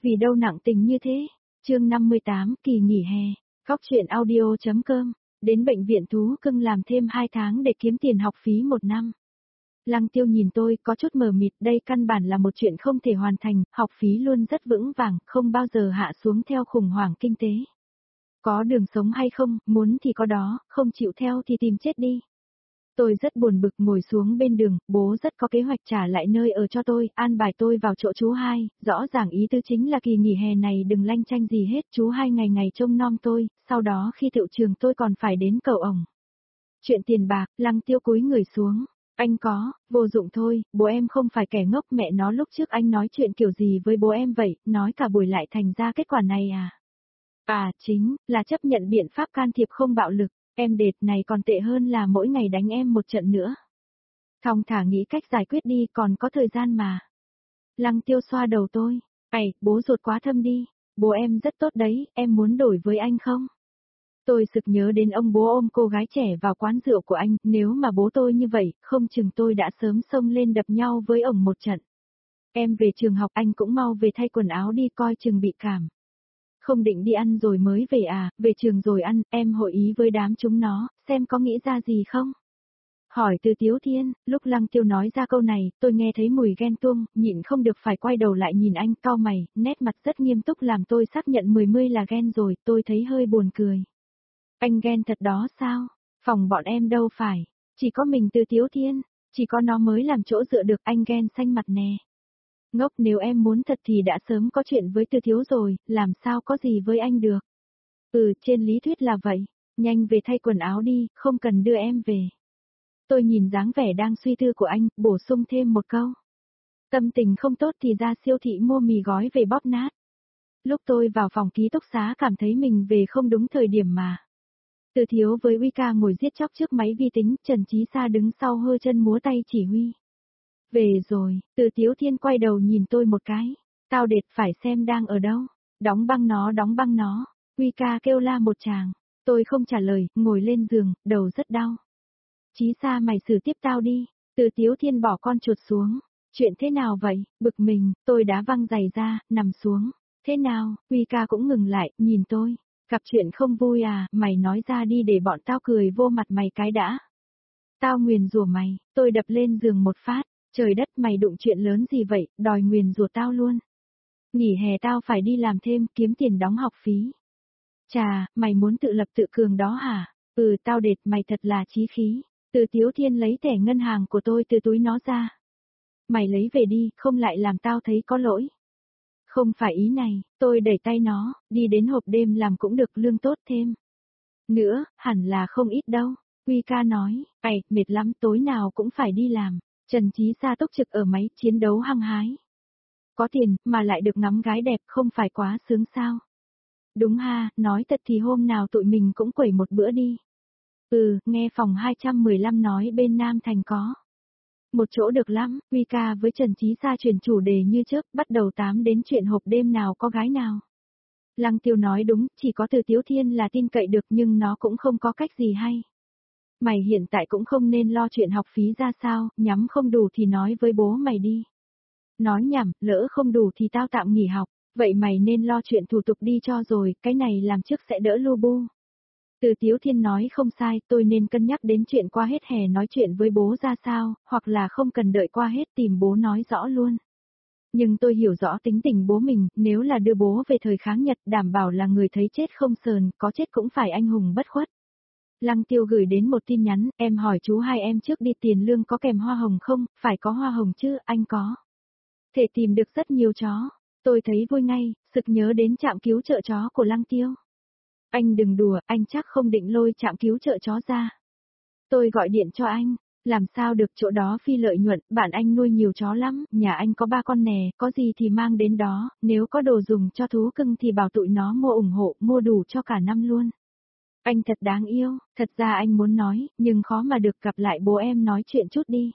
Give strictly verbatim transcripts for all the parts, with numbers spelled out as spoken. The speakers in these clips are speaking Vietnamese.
Vì đâu nặng tình như thế? Chương năm mươi tám, kỳ nghỉ hè. Góc truyện audio.com. Đến bệnh viện thú cưng làm thêm hai tháng để kiếm tiền học phí một năm. Lăng Tiêu nhìn tôi có chút mờ mịt, đây căn bản là một chuyện không thể hoàn thành, học phí luôn rất vững vàng, không bao giờ hạ xuống theo khủng hoảng kinh tế. Có đường sống hay không, muốn thì có đó, không chịu theo thì tìm chết đi. Tôi rất buồn bực ngồi xuống bên đường, bố rất có kế hoạch trả lại nơi ở cho tôi, an bài tôi vào chỗ chú hai, rõ ràng ý tứ chính là kỳ nghỉ hè này đừng lanh chanh gì hết, chú hai ngày ngày trông nom tôi, sau đó khi tiệu trường tôi còn phải đến cầu ổng. Chuyện tiền bạc, Lăng Tiêu cúi người xuống, anh có, vô dụng thôi, bố em không phải kẻ ngốc, mẹ nó lúc trước anh nói chuyện kiểu gì với bố em vậy, nói cả buổi lại thành ra kết quả này à? À chính, là chấp nhận biện pháp can thiệp không bạo lực. Em đệt này còn tệ hơn là mỗi ngày đánh em một trận nữa. Thong thả nghĩ cách giải quyết đi, còn có thời gian mà. Lăng Tiêu xoa đầu tôi. Ây, bố ruột quá thâm đi. Bố em rất tốt đấy, em muốn đổi với anh không? Tôi sực nhớ đến ông bố ôm cô gái trẻ vào quán rượu của anh, nếu mà bố tôi như vậy, không chừng tôi đã sớm xông lên đập nhau với ổng một trận. Em về trường học, anh cũng mau về thay quần áo đi, coi chừng bị cảm. Không định đi ăn rồi mới về à, về trường rồi ăn, em hội ý với đám chúng nó, xem có nghĩ ra gì không? Hỏi từ Tiếu Thiên, lúc Lăng Tiêu nói ra câu này, tôi nghe thấy mùi ghen tuông, nhịn không được phải quay đầu lại nhìn anh, cau mày, nét mặt rất nghiêm túc làm tôi xác nhận mười mươi là ghen rồi, tôi thấy hơi buồn cười. Anh ghen thật đó sao? Phòng bọn em đâu phải, chỉ có mình từ Tiếu Thiên, chỉ có nó mới làm chỗ dựa được, anh ghen xanh mặt nè. Ngốc, nếu em muốn thật thì đã sớm có chuyện với Từ Thiếu rồi, làm sao có gì với anh được. Ừ, trên lý thuyết là vậy, nhanh về thay quần áo đi, không cần đưa em về. Tôi nhìn dáng vẻ đang suy tư của anh, bổ sung thêm một câu. Tâm tình không tốt thì ra siêu thị mua mì gói về bóp nát. Lúc tôi vào phòng ký túc xá cảm thấy mình về không đúng thời điểm mà. Từ Thiếu với Wika ngồi giết chóc trước máy vi tính, Trần Chí Sa đứng sau hơ chân múa tay chỉ huy. Về rồi, Từ Tiếu Thiên quay đầu nhìn tôi một cái. Tao đệt phải xem đang ở đâu. Đóng băng nó, đóng băng nó. Huy ca kêu la một tràng. Tôi không trả lời, ngồi lên giường, đầu rất đau. Chí Sa mày xử tiếp tao đi. Từ Tiếu Thiên bỏ con chuột xuống. Chuyện thế nào vậy? Bực mình, tôi đá văng giày ra, nằm xuống. Thế nào? Huy ca cũng ngừng lại, nhìn tôi. Gặp chuyện không vui à, mày nói ra đi để bọn tao cười vô mặt mày cái đã. Tao nguyền rủa mày, tôi đập lên giường một phát. Trời đất, mày đụng chuyện lớn gì vậy, đòi nguyền rủa tao luôn. Nghỉ hè tao phải đi làm thêm, kiếm tiền đóng học phí. Chà, mày muốn tự lập tự cường đó hả? Ừ, tao đệt, mày thật là chí khí. Từ Tiếu Thiên lấy thẻ ngân hàng của tôi từ túi nó ra. Mày lấy về đi, không lại làm tao thấy có lỗi. Không phải ý này, tôi đẩy tay nó, đi đến hộp đêm làm cũng được, lương tốt thêm. Nữa, hẳn là không ít đâu. Huy ca nói, ầy, mệt lắm, tối nào cũng phải đi làm. Trần Chí Sa túc trực ở máy chiến đấu hăng hái. Có tiền, mà lại được ngắm gái đẹp, không phải quá sướng sao? Đúng ha, nói thật thì hôm nào tụi mình cũng quẩy một bữa đi. Ừ, nghe phòng hai trăm mười lăm nói bên Nam Thành có. Một chỗ được lắm, Huy ca với Trần Chí Sa chuyển chủ đề như trước, bắt đầu tám đến chuyện hộp đêm nào có gái nào. Lăng Tiêu nói đúng, chỉ có Từ Tiếu Thiên là tin cậy được nhưng nó cũng không có cách gì hay. Mày hiện tại cũng không nên lo chuyện học phí ra sao, nhắm không đủ thì nói với bố mày đi. Nói nhảm, lỡ không đủ thì tao tạm nghỉ học, vậy mày nên lo chuyện thủ tục đi cho rồi, cái này làm trước sẽ đỡ lu bu. Từ Tiếu Thiên nói không sai, tôi nên cân nhắc đến chuyện qua hết hè nói chuyện với bố ra sao, hoặc là không cần đợi qua hết tìm bố nói rõ luôn. Nhưng tôi hiểu rõ tính tình bố mình, nếu là đưa bố về thời kháng Nhật đảm bảo là người thấy chết không sờn, có chết cũng phải anh hùng bất khuất. Lăng Tiêu gửi đến một tin nhắn, em hỏi chú hai em trước đi tiền lương có kèm hoa hồng không, phải có hoa hồng chứ, anh có. Thể tìm được rất nhiều chó, tôi thấy vui ngay, sực nhớ đến trạm cứu trợ chó của Lăng Tiêu. Anh đừng đùa, anh chắc không định lôi trạm cứu trợ chó ra. Tôi gọi điện cho anh, làm sao được, chỗ đó phi lợi nhuận, bạn anh nuôi nhiều chó lắm, nhà anh có ba con nè, có gì thì mang đến đó, nếu có đồ dùng cho thú cưng thì bảo tụi nó mua ủng hộ, mua đủ cho cả năm luôn. Anh thật đáng yêu, thật ra anh muốn nói, nhưng khó mà được, gặp lại bố em nói chuyện chút đi.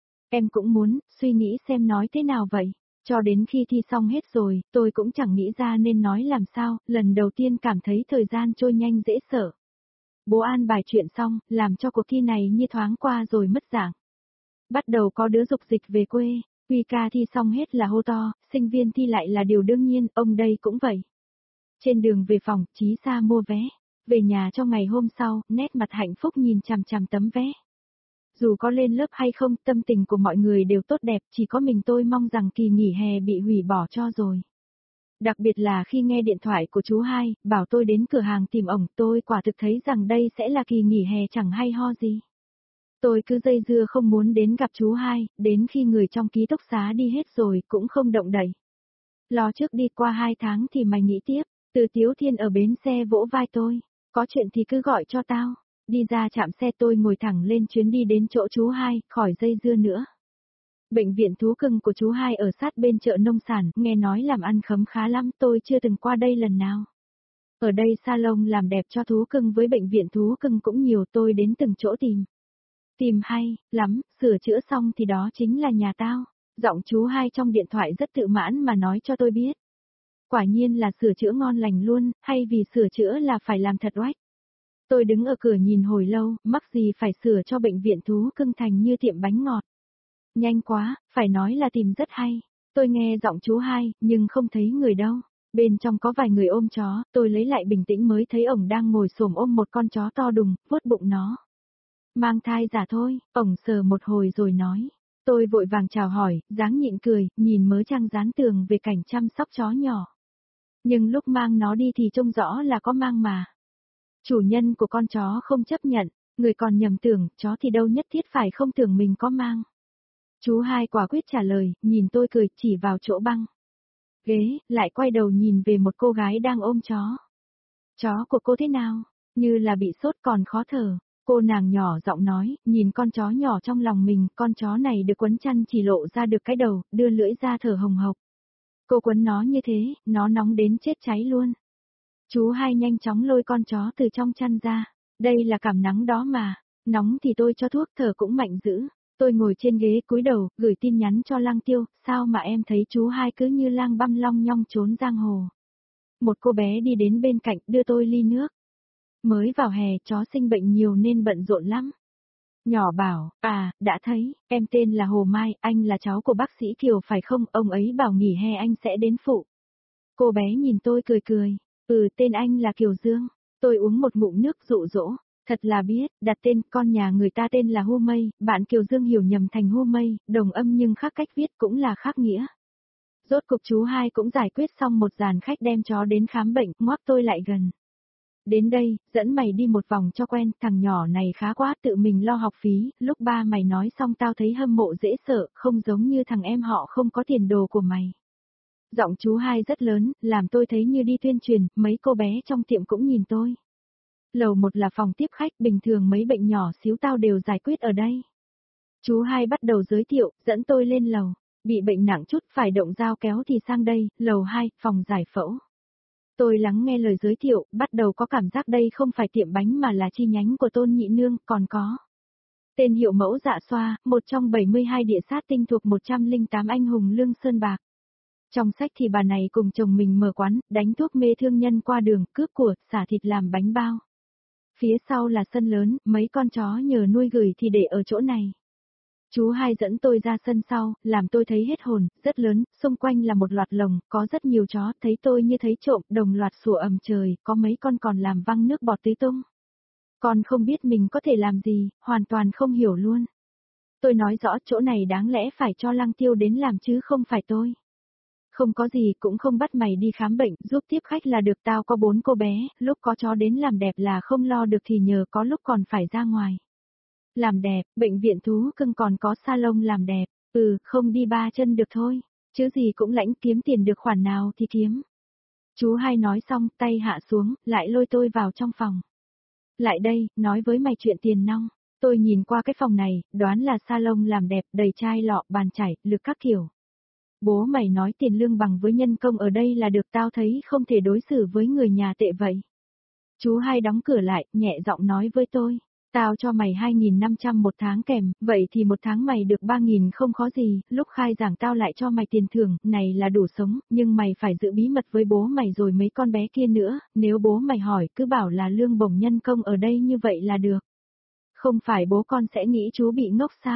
Em cũng muốn, suy nghĩ xem nói thế nào vậy. Cho đến khi thi xong hết rồi, tôi cũng chẳng nghĩ ra nên nói làm sao, lần đầu tiên cảm thấy thời gian trôi nhanh dễ sợ. Bố an bài chuyện xong, làm cho cuộc thi này như thoáng qua rồi mất dạng. Bắt đầu có đứa dục dịch về quê, Quy ca thi xong hết là hô to, sinh viên thi lại là điều đương nhiên, ông đây cũng vậy. Trên đường về phòng, Chí Sa mua vé. Về nhà cho ngày hôm sau, nét mặt hạnh phúc nhìn chằm chằm tấm vé. Dù có lên lớp hay không, tâm tình của mọi người đều tốt đẹp, chỉ có mình tôi mong rằng kỳ nghỉ hè bị hủy bỏ cho rồi. Đặc biệt là khi nghe điện thoại của chú hai, bảo tôi đến cửa hàng tìm ổng, tôi quả thực thấy rằng đây sẽ là kỳ nghỉ hè chẳng hay ho gì. Tôi cứ dây dưa không muốn đến gặp chú hai, đến khi người trong ký túc xá đi hết rồi cũng không động đậy. Lo trước đi qua hai tháng thì mày nghĩ tiếp, Từ Tiếu Thiên ở bến xe vỗ vai tôi, có chuyện thì cứ gọi cho tao. Đi ra trạm xe tôi ngồi thẳng lên chuyến đi đến chỗ chú hai, khỏi dây dưa nữa. Bệnh viện thú cưng của chú hai ở sát bên chợ nông sản, nghe nói làm ăn khấm khá lắm, tôi chưa từng qua đây lần nào. Ở đây salon làm đẹp cho thú cưng với bệnh viện thú cưng cũng nhiều, tôi đến từng chỗ tìm. Tìm hay, lắm, sửa chữa xong thì đó chính là nhà tao. Giọng chú hai trong điện thoại rất tự mãn mà nói cho tôi biết. Quả nhiên là sửa chữa ngon lành luôn, hay vì sửa chữa là phải làm thật oách. Tôi đứng ở cửa nhìn hồi lâu, mắc gì phải sửa cho bệnh viện thú cưng thành như tiệm bánh ngọt. Nhanh quá, phải nói là tìm rất hay. Tôi nghe giọng chú hai, nhưng không thấy người đâu. Bên trong có vài người ôm chó, tôi lấy lại bình tĩnh mới thấy ổng đang ngồi xổm ôm một con chó to đùng, vuốt bụng nó. Mang thai giả thôi, ổng sờ một hồi rồi nói. Tôi vội vàng chào hỏi, dáng nhịn cười, nhìn mớ trang dán tường về cảnh chăm sóc chó nhỏ. Nhưng lúc mang nó đi thì trông rõ là có mang mà. Chủ nhân của con chó không chấp nhận, người còn nhầm tưởng, chó thì đâu nhất thiết phải không tưởng mình có mang. Chú hai quả quyết trả lời, nhìn tôi cười, chỉ vào chỗ băng ghế, lại quay đầu nhìn về một cô gái đang ôm chó. Chó của cô thế nào? Như là bị sốt còn khó thở. Cô nàng nhỏ giọng nói, nhìn con chó nhỏ trong lòng mình, con chó này được quấn chăn chỉ lộ ra được cái đầu, đưa lưỡi ra thở hồng hộc. Cô quấn nó như thế, nó nóng đến chết cháy luôn. Chú hai nhanh chóng lôi con chó từ trong chăn ra. Đây là cảm nắng đó mà. Nóng thì tôi cho thuốc, thở cũng mạnh dữ. Tôi ngồi trên ghế cúi đầu, gửi tin nhắn cho Lang Tiêu, sao mà em thấy chú hai cứ như lang băm long nhong trốn giang hồ. Một cô bé đi đến bên cạnh đưa tôi ly nước. Mới vào hè chó sinh bệnh nhiều nên bận rộn lắm. Nhỏ bảo, à, đã thấy, em tên là Hồ Mai, anh là cháu của bác sĩ Kiều phải không, ông ấy bảo nghỉ hè anh sẽ đến phụ. Cô bé nhìn tôi cười cười, ừ tên anh là Kiều Dương, tôi uống một ngụm nước dụ dỗ, thật là biết, đặt tên con nhà người ta tên là Hu Mây, bạn Kiều Dương hiểu nhầm thành Hu Mây, đồng âm nhưng khác cách viết cũng là khác nghĩa. Rốt cục chú hai cũng giải quyết xong một dàn khách đem chó đến khám bệnh, ngoắc tôi lại gần. Đến đây, dẫn mày đi một vòng cho quen, thằng nhỏ này khá quá, tự mình lo học phí, lúc ba mày nói xong tao thấy hâm mộ dễ sợ, không giống như thằng em họ không có tiền đồ của mày. Giọng chú hai rất lớn, làm tôi thấy như đi tuyên truyền, mấy cô bé trong tiệm cũng nhìn tôi. Lầu một là phòng tiếp khách, bình thường mấy bệnh nhỏ xíu tao đều giải quyết ở đây. Chú hai bắt đầu giới thiệu, dẫn tôi lên lầu, bị bệnh nặng chút phải động dao kéo thì sang đây, lầu hai, phòng giải phẫu. Tôi lắng nghe lời giới thiệu, bắt đầu có cảm giác đây không phải tiệm bánh mà là chi nhánh của Tôn Nhị Nương, còn có. Tên hiệu mẫu dạ xoa, một trong bảy mươi hai địa sát tinh thuộc một trăm lẻ tám anh hùng Lương Sơn Bạc. Trong sách thì bà này cùng chồng mình mở quán, đánh thuốc mê thương nhân qua đường, cướp của, xả thịt làm bánh bao. Phía sau là sân lớn, mấy con chó nhờ nuôi gửi thì để ở chỗ này. Chú hai dẫn tôi ra sân sau, làm tôi thấy hết hồn, rất lớn, xung quanh là một loạt lồng, có rất nhiều chó, thấy tôi như thấy trộm, đồng loạt sủa ầm trời, có mấy con còn làm văng nước bọt tứ tung. Con không biết mình có thể làm gì, hoàn toàn không hiểu luôn. Tôi nói rõ chỗ này đáng lẽ phải cho Lăng Tiêu đến làm chứ không phải tôi. Không có gì cũng không bắt mày đi khám bệnh, giúp tiếp khách là được, tao có bốn cô bé, lúc có chó đến làm đẹp là không lo được thì nhờ có lúc còn phải ra ngoài. Làm đẹp, bệnh viện thú cưng còn có salon làm đẹp, ừ, không đi ba chân được thôi, chứ gì cũng lãnh kiếm tiền được khoản nào thì kiếm. Chú hai nói xong, tay hạ xuống, lại lôi tôi vào trong phòng. Lại đây, nói với mày chuyện tiền nong. Tôi nhìn qua cái phòng này, đoán là salon làm đẹp, đầy chai lọ, bàn chải, lược các kiểu. Bố mày nói tiền lương bằng với nhân công ở đây là được, tao thấy không thể đối xử với người nhà tệ vậy. Chú hai đóng cửa lại, nhẹ giọng nói với tôi. Tao cho mày hai nghìn năm trăm một tháng kèm, vậy thì một tháng mày được ba nghìn không khó gì, lúc khai giảng tao lại cho mày tiền thưởng, này là đủ sống, nhưng mày phải giữ bí mật với bố mày rồi mấy con bé kia nữa, nếu bố mày hỏi cứ bảo là lương bổng nhân công ở đây như vậy là được. Không phải bố con sẽ nghĩ chú bị ngốc sao?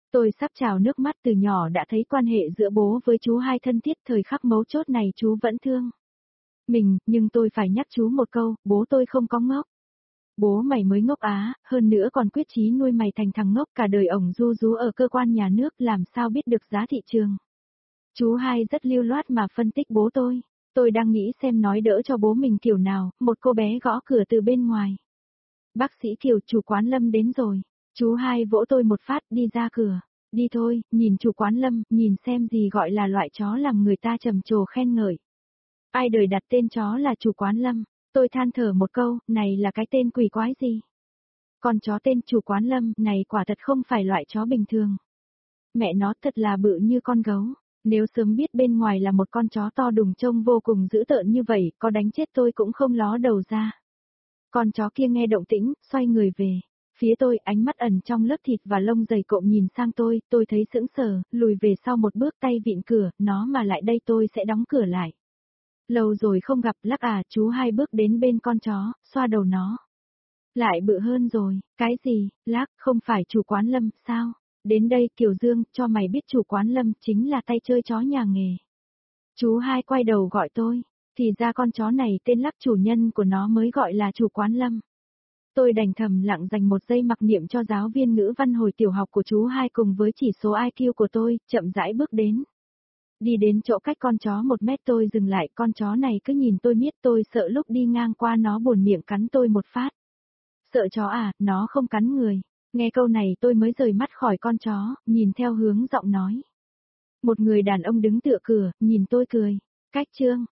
Tôi sắp trào nước mắt, từ nhỏ đã thấy quan hệ giữa bố với chú hai thân thiết, thời khắc mấu chốt này chú vẫn thương mình, nhưng tôi phải nhắc chú một câu, bố tôi không có ngốc. Bố mày mới ngốc á, hơn nữa còn quyết chí nuôi mày thành thằng ngốc, cả đời ổng ru rú ở cơ quan nhà nước làm sao biết được giá thị trường. Chú hai rất lưu loát mà phân tích bố tôi. Tôi đang nghĩ xem nói đỡ cho bố mình kiểu nào, một cô bé gõ cửa từ bên ngoài. Bác sĩ Kiều, chủ quán Lâm đến rồi. Chú hai vỗ tôi một phát, đi ra cửa. Đi thôi, nhìn chủ quán Lâm, nhìn xem gì gọi là loại chó làm người ta trầm trồ khen ngợi. Ai đời đặt tên chó là chủ quán Lâm. Tôi than thở một câu, này là cái tên quỷ quái gì? Con chó tên chủ quán Lâm này quả thật không phải loại chó bình thường. Mẹ nó thật là bự như con gấu. Nếu sớm biết bên ngoài là một con chó to đùng trông vô cùng dữ tợn như vậy, có đánh chết tôi cũng không ló đầu ra. Con chó kia nghe động tĩnh, xoay người về. Phía tôi, ánh mắt ẩn trong lớp thịt và lông dày cộm nhìn sang tôi, tôi thấy sững sờ, lùi về sau một bước, tay vịn cửa, nó mà lại đây tôi sẽ đóng cửa lại. Lâu rồi không gặp, Lắc à, chú hai bước đến bên con chó, xoa đầu nó. Lại bự hơn rồi, cái gì, Lắc, không phải chủ quán Lâm, sao? Đến đây, Kiều Dương, cho mày biết chủ quán Lâm chính là tay chơi chó nhà nghề. Chú hai quay đầu gọi tôi, thì ra con chó này tên Lắc, chủ nhân của nó mới gọi là chủ quán Lâm. Tôi đành thầm lặng dành một giây mặc niệm cho giáo viên ngữ văn hồi tiểu học của chú hai cùng với chỉ số i kiu của tôi, chậm rãi bước đến. Đi đến chỗ cách con chó một mét tôi dừng lại, con chó này cứ nhìn tôi miết, tôi sợ lúc đi ngang qua nó buồn miệng cắn tôi một phát. Sợ chó à, nó không cắn người. Nghe câu này tôi mới rời mắt khỏi con chó, nhìn theo hướng giọng nói. Một người đàn ông đứng tựa cửa, nhìn tôi cười. Cách Trương,